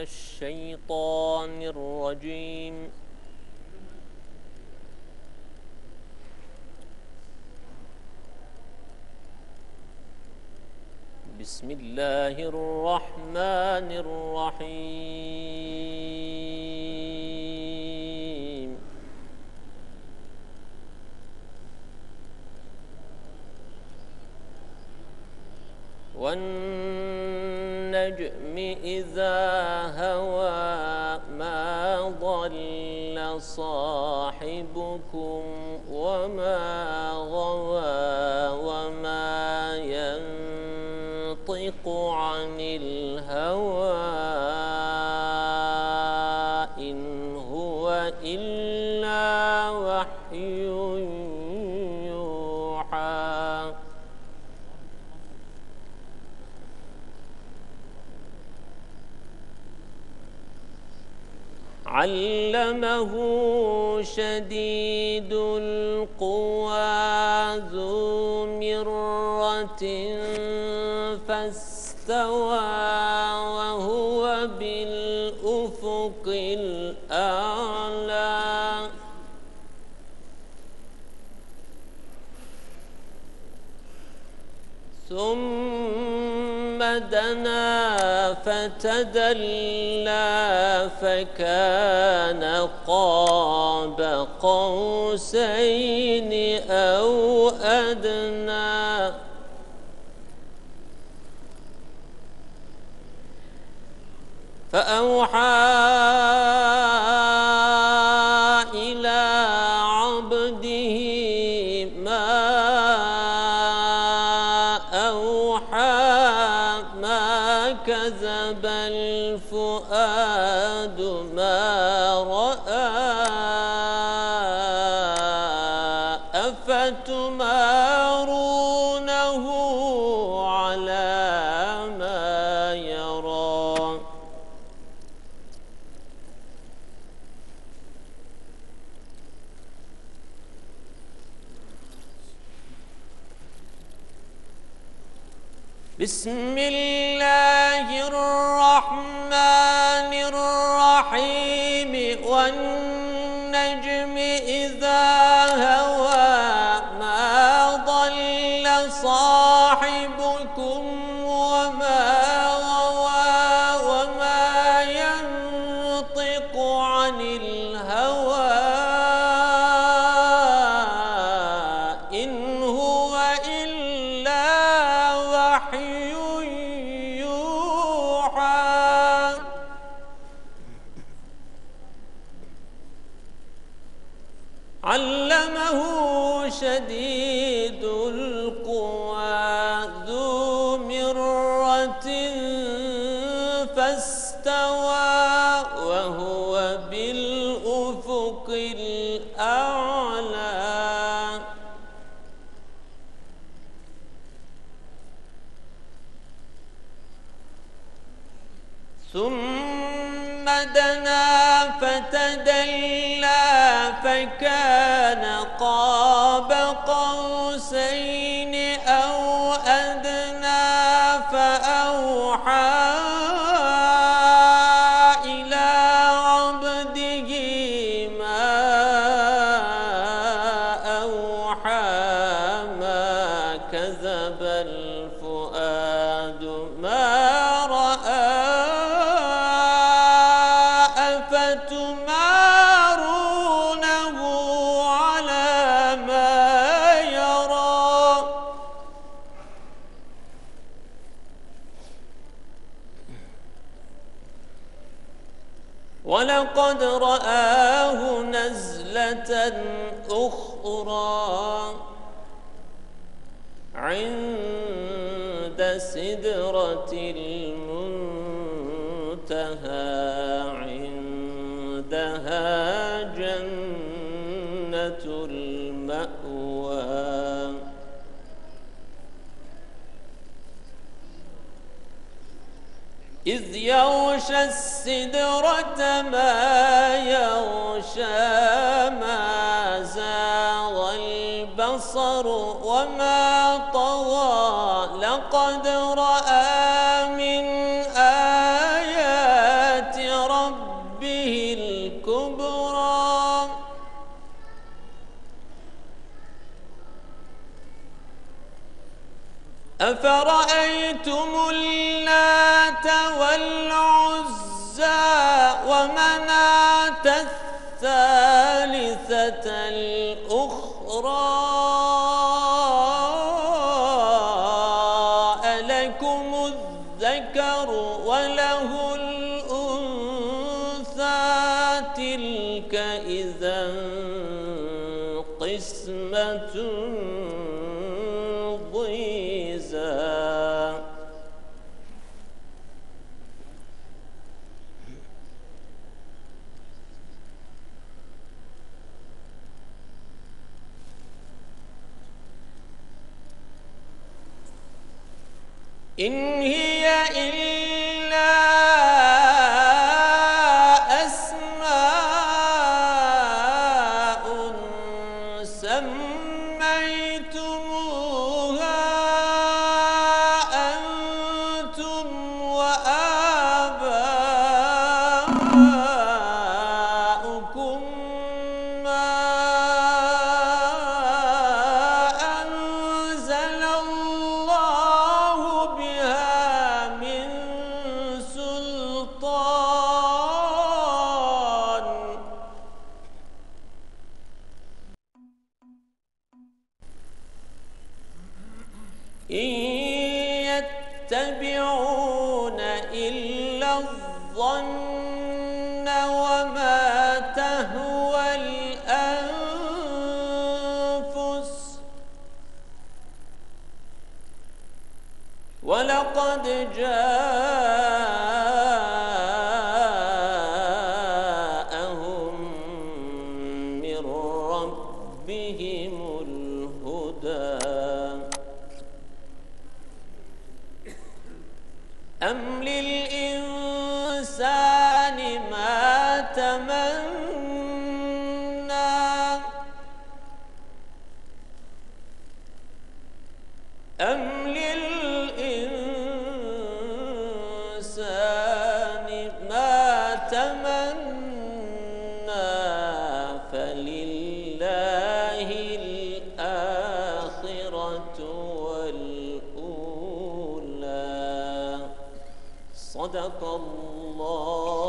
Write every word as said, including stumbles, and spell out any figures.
الشيطان الرجيم. بسم الله الرحمن الرحيم. والنجم إذا هوى ما ضل صاحبكم وما غوى وما ينطق عن الهوى إن هو إلا وحي يوحى. علمه شديد القوى ذو مرة فاستوى وهو بالأفق الأعلى. ثم دنا فتدلى فكان قاب قوسين أو أدنى. فأوحى إلى عبده ما أوحى ما كذب الفؤاد ما رأى أفتمارونه على ما يرى. بسم الله الرحمن الرحيم. والنجم إذا هوى ما ضل صاحبكم وما غوى وما ينطق عن الهوى إن هو إلا وحي يوحى. علمه شديد القوى ذو مرة فاستوى وهو بالأفق الأعلى. ثم دنا فتدلى فكان قاب قوسين أو أدنى. فأوحى إلى عبده ما أوحى ما كذب الفؤاد ما رأى أفتمارونه على ما يرى. ولقد رآه نزلة أخرى عند سدرة المنتهى عندها جنة المأوى. إذ يغشى السدرة ما يغشى ما زاغ البصر وما طغى لقد رأى من آيات والعزى ومناة الثالثة الأخرى ألكم الذكر وله الأنثى تلك إذا قسمة ضيزى إن هي إلا أسماء سميتموها أنتم وآباؤكم ما أنزل الله بها من سلطان إن يتبعون إلا الظن وما تهوى الأنفس ولقد جاءهم من ربهم الهدى أم للإنسان ما تمنى أم للإنسان ما تمنى فلله الآخرة والأولى صدق الله